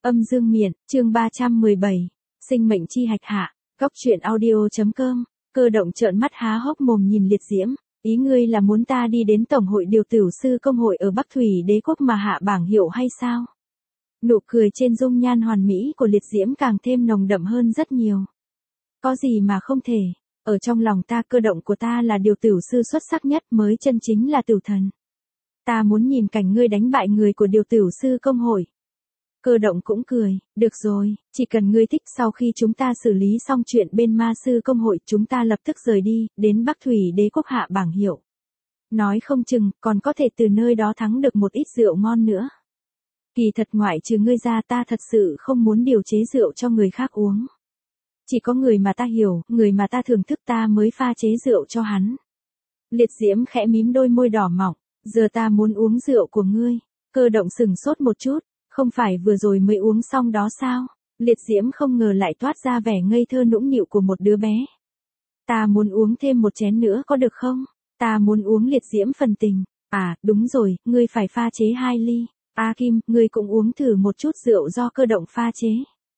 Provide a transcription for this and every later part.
Âm dương miện, chương 317. Sinh mệnh chi hạch hạ, góc truyện audio.com. Cơ động trợn mắt há hốc mồm nhìn Liệt Diễm, ý ngươi là muốn ta đi đến Tổng hội điều tửu sư công hội ở Bắc Thủy Đế quốc mà hạ bảng hiệu hay sao? Nụ cười trên dung nhan hoàn mỹ của Liệt Diễm càng thêm nồng đậm hơn rất nhiều. Có gì mà không thể, ở trong lòng ta cơ động của ta là điều tửu sư xuất sắc nhất mới chân chính là tửu thần. Ta muốn nhìn cảnh ngươi đánh bại người của điều tửu sư công hội. Cơ động cũng cười, được rồi, chỉ cần ngươi thích sau khi chúng ta xử lý xong chuyện bên ma sư công hội chúng ta lập tức rời đi, đến Bắc Thủy Đế quốc hạ bảng hiệu. Nói không chừng, còn có thể từ nơi đó thắng được một ít rượu ngon nữa. Kỳ thật ngoại trừ ngươi ra ta thật sự không muốn điều chế rượu cho người khác uống. Chỉ có người mà ta hiểu, người mà ta thưởng thức ta mới pha chế rượu cho hắn. Liệt Diễm khẽ mím đôi môi đỏ mọng, giờ ta muốn uống rượu của ngươi. Cơ động sừng sốt một chút. Không phải vừa rồi mới uống xong đó sao? Liệt Diễm không ngờ lại toát ra vẻ ngây thơ nũng nịu của một đứa bé. Ta muốn uống thêm một chén nữa có được không? Ta muốn uống. Liệt Diễm phần tình. À, đúng rồi, ngươi phải pha chế 2 ly. A Kim, ngươi cũng uống thử một chút rượu do cơ động pha chế.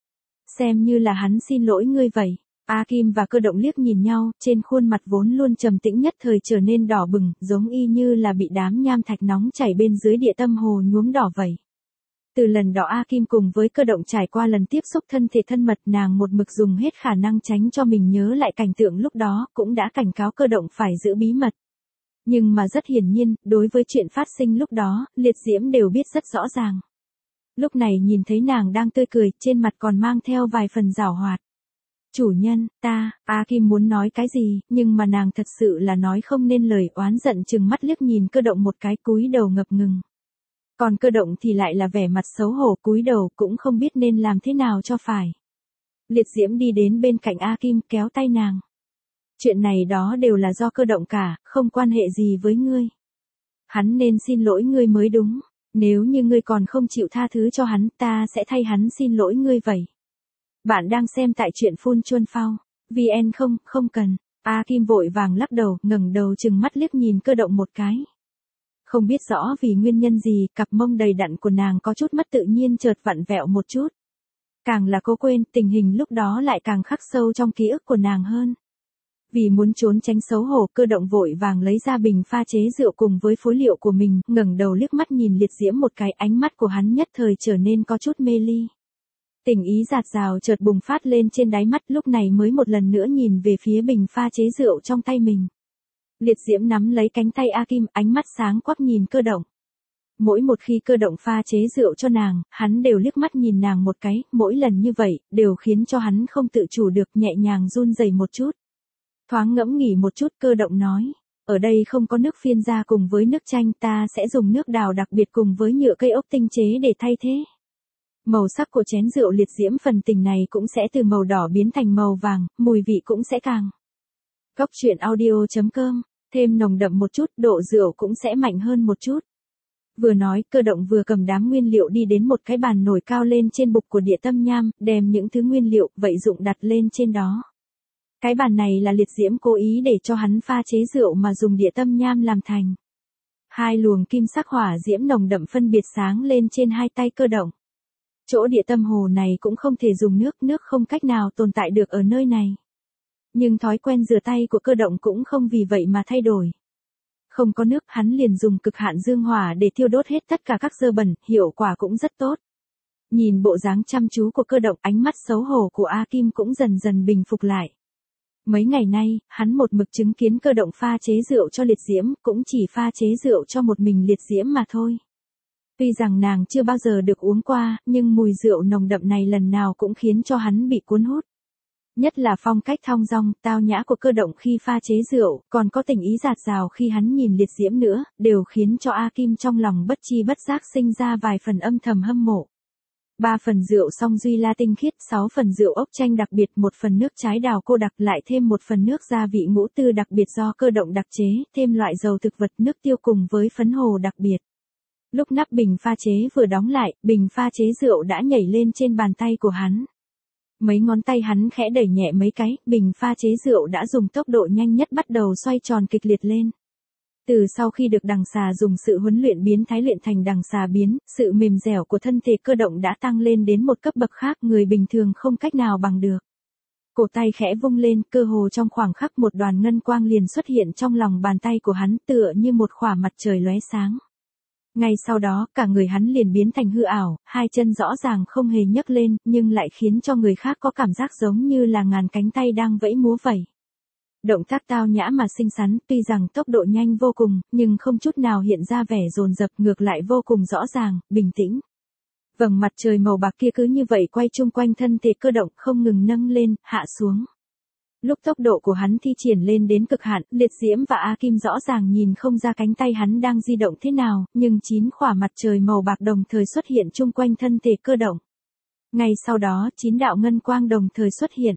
Xem như là hắn xin lỗi ngươi vậy. A Kim và cơ động liếc nhìn nhau, trên khuôn mặt vốn luôn trầm tĩnh nhất thời trở nên đỏ bừng, giống y như là bị đám nham thạch nóng chảy bên dưới địa tâm hồ nhuốm đỏ vậy. Từ lần đó A Kim cùng với cơ động trải qua lần tiếp xúc thân thể thân mật, nàng một mực dùng hết khả năng tránh cho mình nhớ lại cảnh tượng lúc đó, cũng đã cảnh cáo cơ động phải giữ bí mật. Nhưng mà rất hiển nhiên, đối với chuyện phát sinh lúc đó, Liệt Diễm đều biết rất rõ ràng. Lúc này nhìn thấy nàng đang tươi cười, trên mặt còn mang theo vài phần giảo hoạt. Chủ nhân, A Kim muốn nói cái gì, nhưng mà nàng thật sự là nói không nên lời, oán giận chừng mắt liếc nhìn cơ động một cái, cúi đầu ngập ngừng. Còn cơ động thì lại là vẻ mặt xấu hổ cúi đầu cũng không biết nên làm thế nào cho phải. Liệt Diễm đi đến bên cạnh A Kim kéo tay nàng. Chuyện này đó đều là do cơ động cả, không quan hệ gì với ngươi. Hắn nên xin lỗi ngươi mới đúng, nếu như ngươi còn không chịu tha thứ cho hắn ta sẽ thay hắn xin lỗi ngươi vậy. Bạn đang xem tại truyện Phun Chuân Phao, VN không cần. A Kim vội vàng lắc đầu, ngẩng đầu chừng mắt liếc nhìn cơ động một cái. Không biết rõ vì nguyên nhân gì, cặp mông đầy đặn của nàng có chút mất tự nhiên chợt vặn vẹo một chút. Càng là cố quên, tình hình lúc đó lại càng khắc sâu trong ký ức của nàng hơn. Vì muốn trốn tránh xấu hổ, cơ động vội vàng lấy ra bình pha chế rượu cùng với phối liệu của mình, ngẩng đầu liếc mắt nhìn Liệt Diễm một cái, ánh mắt của hắn nhất thời trở nên có chút mê ly. Tình ý dạt dào chợt bùng phát lên trên đáy mắt, lúc này mới một lần nữa nhìn về phía bình pha chế rượu trong tay mình. Liệt Diễm nắm lấy cánh tay A Kim, ánh mắt sáng quắc nhìn cơ động. Mỗi một khi cơ động pha chế rượu cho nàng, hắn đều liếc mắt nhìn nàng một cái, mỗi lần như vậy, đều khiến cho hắn không tự chủ được nhẹ nhàng run rẩy một chút. Thoáng ngẫm nghỉ một chút, cơ động nói, ở đây không có nước phiên ra cùng với nước chanh, ta sẽ dùng nước đào đặc biệt cùng với nhựa cây ốc tinh chế để thay thế. Màu sắc của chén rượu Liệt Diễm phần tình này cũng sẽ từ màu đỏ biến thành màu vàng, mùi vị cũng sẽ càng. Góc truyện audio.com, thêm nồng đậm một chút, độ rượu cũng sẽ mạnh hơn một chút. Vừa nói, cơ động vừa cầm đám nguyên liệu đi đến một cái bàn nổi cao lên trên bục của địa tâm nham, đem những thứ nguyên liệu vậy dụng đặt lên trên đó. Cái bàn này là Liệt Diễm cố ý để cho hắn pha chế rượu mà dùng địa tâm nham làm thành. 2 luồng kim sắc hỏa diễm nồng đậm phân biệt sáng lên trên 2 tay cơ động. Chỗ địa tâm hồ này cũng không thể dùng nước không cách nào tồn tại được ở nơi này. Nhưng thói quen rửa tay của cơ động cũng không vì vậy mà thay đổi. Không có nước, hắn liền dùng cực hạn dương hỏa để thiêu đốt hết tất cả các dơ bẩn, hiệu quả cũng rất tốt. Nhìn bộ dáng chăm chú của cơ động, ánh mắt xấu hổ của A Kim cũng dần dần bình phục lại. Mấy ngày nay, hắn một mực chứng kiến cơ động pha chế rượu cho Liệt Diễm, cũng chỉ pha chế rượu cho một mình Liệt Diễm mà thôi. Tuy rằng nàng chưa bao giờ được uống qua, nhưng mùi rượu nồng đậm này lần nào cũng khiến cho hắn bị cuốn hút. Nhất là phong cách thong dong, tao nhã của cơ động khi pha chế rượu, còn có tình ý dạt dào khi hắn nhìn Liệt Diễm nữa, đều khiến cho A Kim trong lòng bất chi bất giác sinh ra vài phần âm thầm hâm mộ. 3 phần rượu song duy la tinh khiết, 6 phần rượu ốc chanh đặc biệt, 1 phần nước trái đào cô đặc, lại thêm 1 phần nước gia vị ngũ tư đặc biệt do cơ động đặc chế, thêm loại dầu thực vật, nước tiêu cùng với phấn hồ đặc biệt. Lúc nắp bình pha chế vừa đóng lại, bình pha chế rượu đã nhảy lên trên bàn tay của hắn. Mấy ngón tay hắn khẽ đẩy nhẹ mấy cái, bình pha chế rượu đã dùng tốc độ nhanh nhất bắt đầu xoay tròn kịch liệt lên. Từ sau khi được đằng xà dùng sự huấn luyện biến thái luyện thành đằng xà biến, sự mềm dẻo của thân thể cơ động đã tăng lên đến một cấp bậc khác người bình thường không cách nào bằng được. Cổ tay khẽ vung lên, cơ hồ trong khoảng khắc một đoàn ngân quang liền xuất hiện trong lòng bàn tay của hắn tựa như một khỏa mặt trời lóe sáng. Ngay sau đó, cả người hắn liền biến thành hư ảo, hai chân rõ ràng không hề nhấc lên, nhưng lại khiến cho người khác có cảm giác giống như là ngàn cánh tay đang vẫy múa vẩy. Động tác tao nhã mà xinh xắn, tuy rằng tốc độ nhanh vô cùng, nhưng không chút nào hiện ra vẻ dồn dập, ngược lại vô cùng rõ ràng, bình tĩnh. Vầng mặt trời màu bạc kia cứ như vậy quay chung quanh thân thể cơ động, không ngừng nâng lên, hạ xuống. Lúc tốc độ của hắn thi triển lên đến cực hạn, Liệt Diễm và A Kim rõ ràng nhìn không ra cánh tay hắn đang di động thế nào, nhưng 9 khỏa mặt trời màu bạc đồng thời xuất hiện chung quanh thân thể cơ động. Ngay sau đó, 9 đạo ngân quang đồng thời xuất hiện.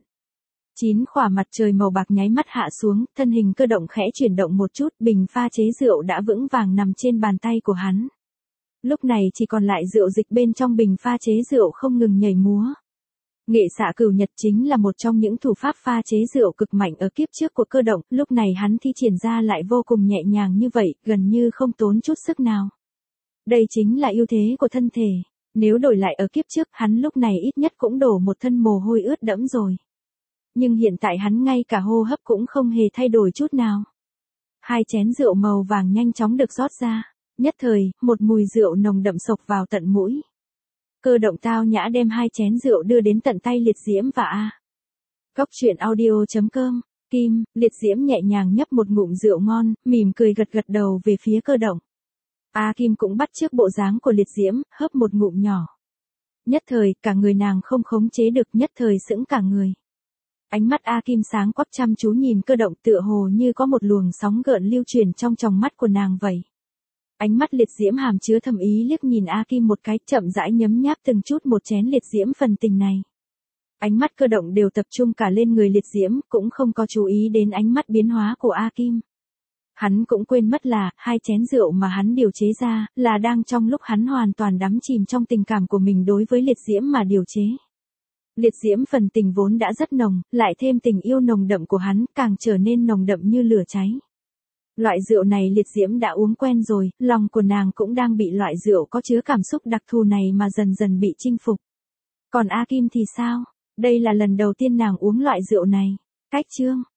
9 khỏa mặt trời màu bạc nháy mắt hạ xuống, thân hình cơ động khẽ chuyển động một chút, bình pha chế rượu đã vững vàng nằm trên bàn tay của hắn. Lúc này chỉ còn lại rượu dịch bên trong bình pha chế rượu không ngừng nhảy múa. Nghệ xạ cửu nhật chính là một trong những thủ pháp pha chế rượu cực mạnh ở kiếp trước của cơ động, lúc này hắn thi triển ra lại vô cùng nhẹ nhàng như vậy, gần như không tốn chút sức nào. Đây chính là ưu thế của thân thể, nếu đổi lại ở kiếp trước, hắn lúc này ít nhất cũng đổ một thân mồ hôi ướt đẫm rồi. Nhưng hiện tại hắn ngay cả hô hấp cũng không hề thay đổi chút nào. Hai chén rượu màu vàng nhanh chóng được rót ra, nhất thời, một mùi rượu nồng đậm xộc vào tận mũi. Cơ động tao nhã đem hai chén rượu đưa đến tận tay Liệt Diễm và A. Góc truyện audio.com, Kim, Liệt Diễm nhẹ nhàng nhấp một ngụm rượu ngon, mỉm cười gật gật đầu về phía cơ động. A Kim cũng bắt chước bộ dáng của Liệt Diễm, hớp một ngụm nhỏ. Nhất thời, cả người nàng không khống chế được, nhất thời sững cả người. Ánh mắt A Kim sáng quắc chăm chú nhìn cơ động tựa hồ như có một luồng sóng gợn lưu chuyển trong tròng mắt của nàng vậy. Ánh mắt Liệt Diễm hàm chứa thầm ý liếc nhìn A Kim một cái, chậm rãi nhấm nháp từng chút một chén Liệt Diễm phần tình này. Ánh mắt cơ động đều tập trung cả lên người Liệt Diễm, cũng không có chú ý đến ánh mắt biến hóa của A Kim. Hắn cũng quên mất là, hai chén rượu mà hắn điều chế ra, là đang trong lúc hắn hoàn toàn đắm chìm trong tình cảm của mình đối với Liệt Diễm mà điều chế. Liệt Diễm phần tình vốn đã rất nồng, lại thêm tình yêu nồng đậm của hắn, càng trở nên nồng đậm như lửa cháy. Loại rượu này Liệt Diễm đã uống quen rồi, lòng của nàng cũng đang bị loại rượu có chứa cảm xúc đặc thù này mà dần dần bị chinh phục. Còn A Kim thì sao? Đây là lần đầu tiên nàng uống loại rượu này. Cách chương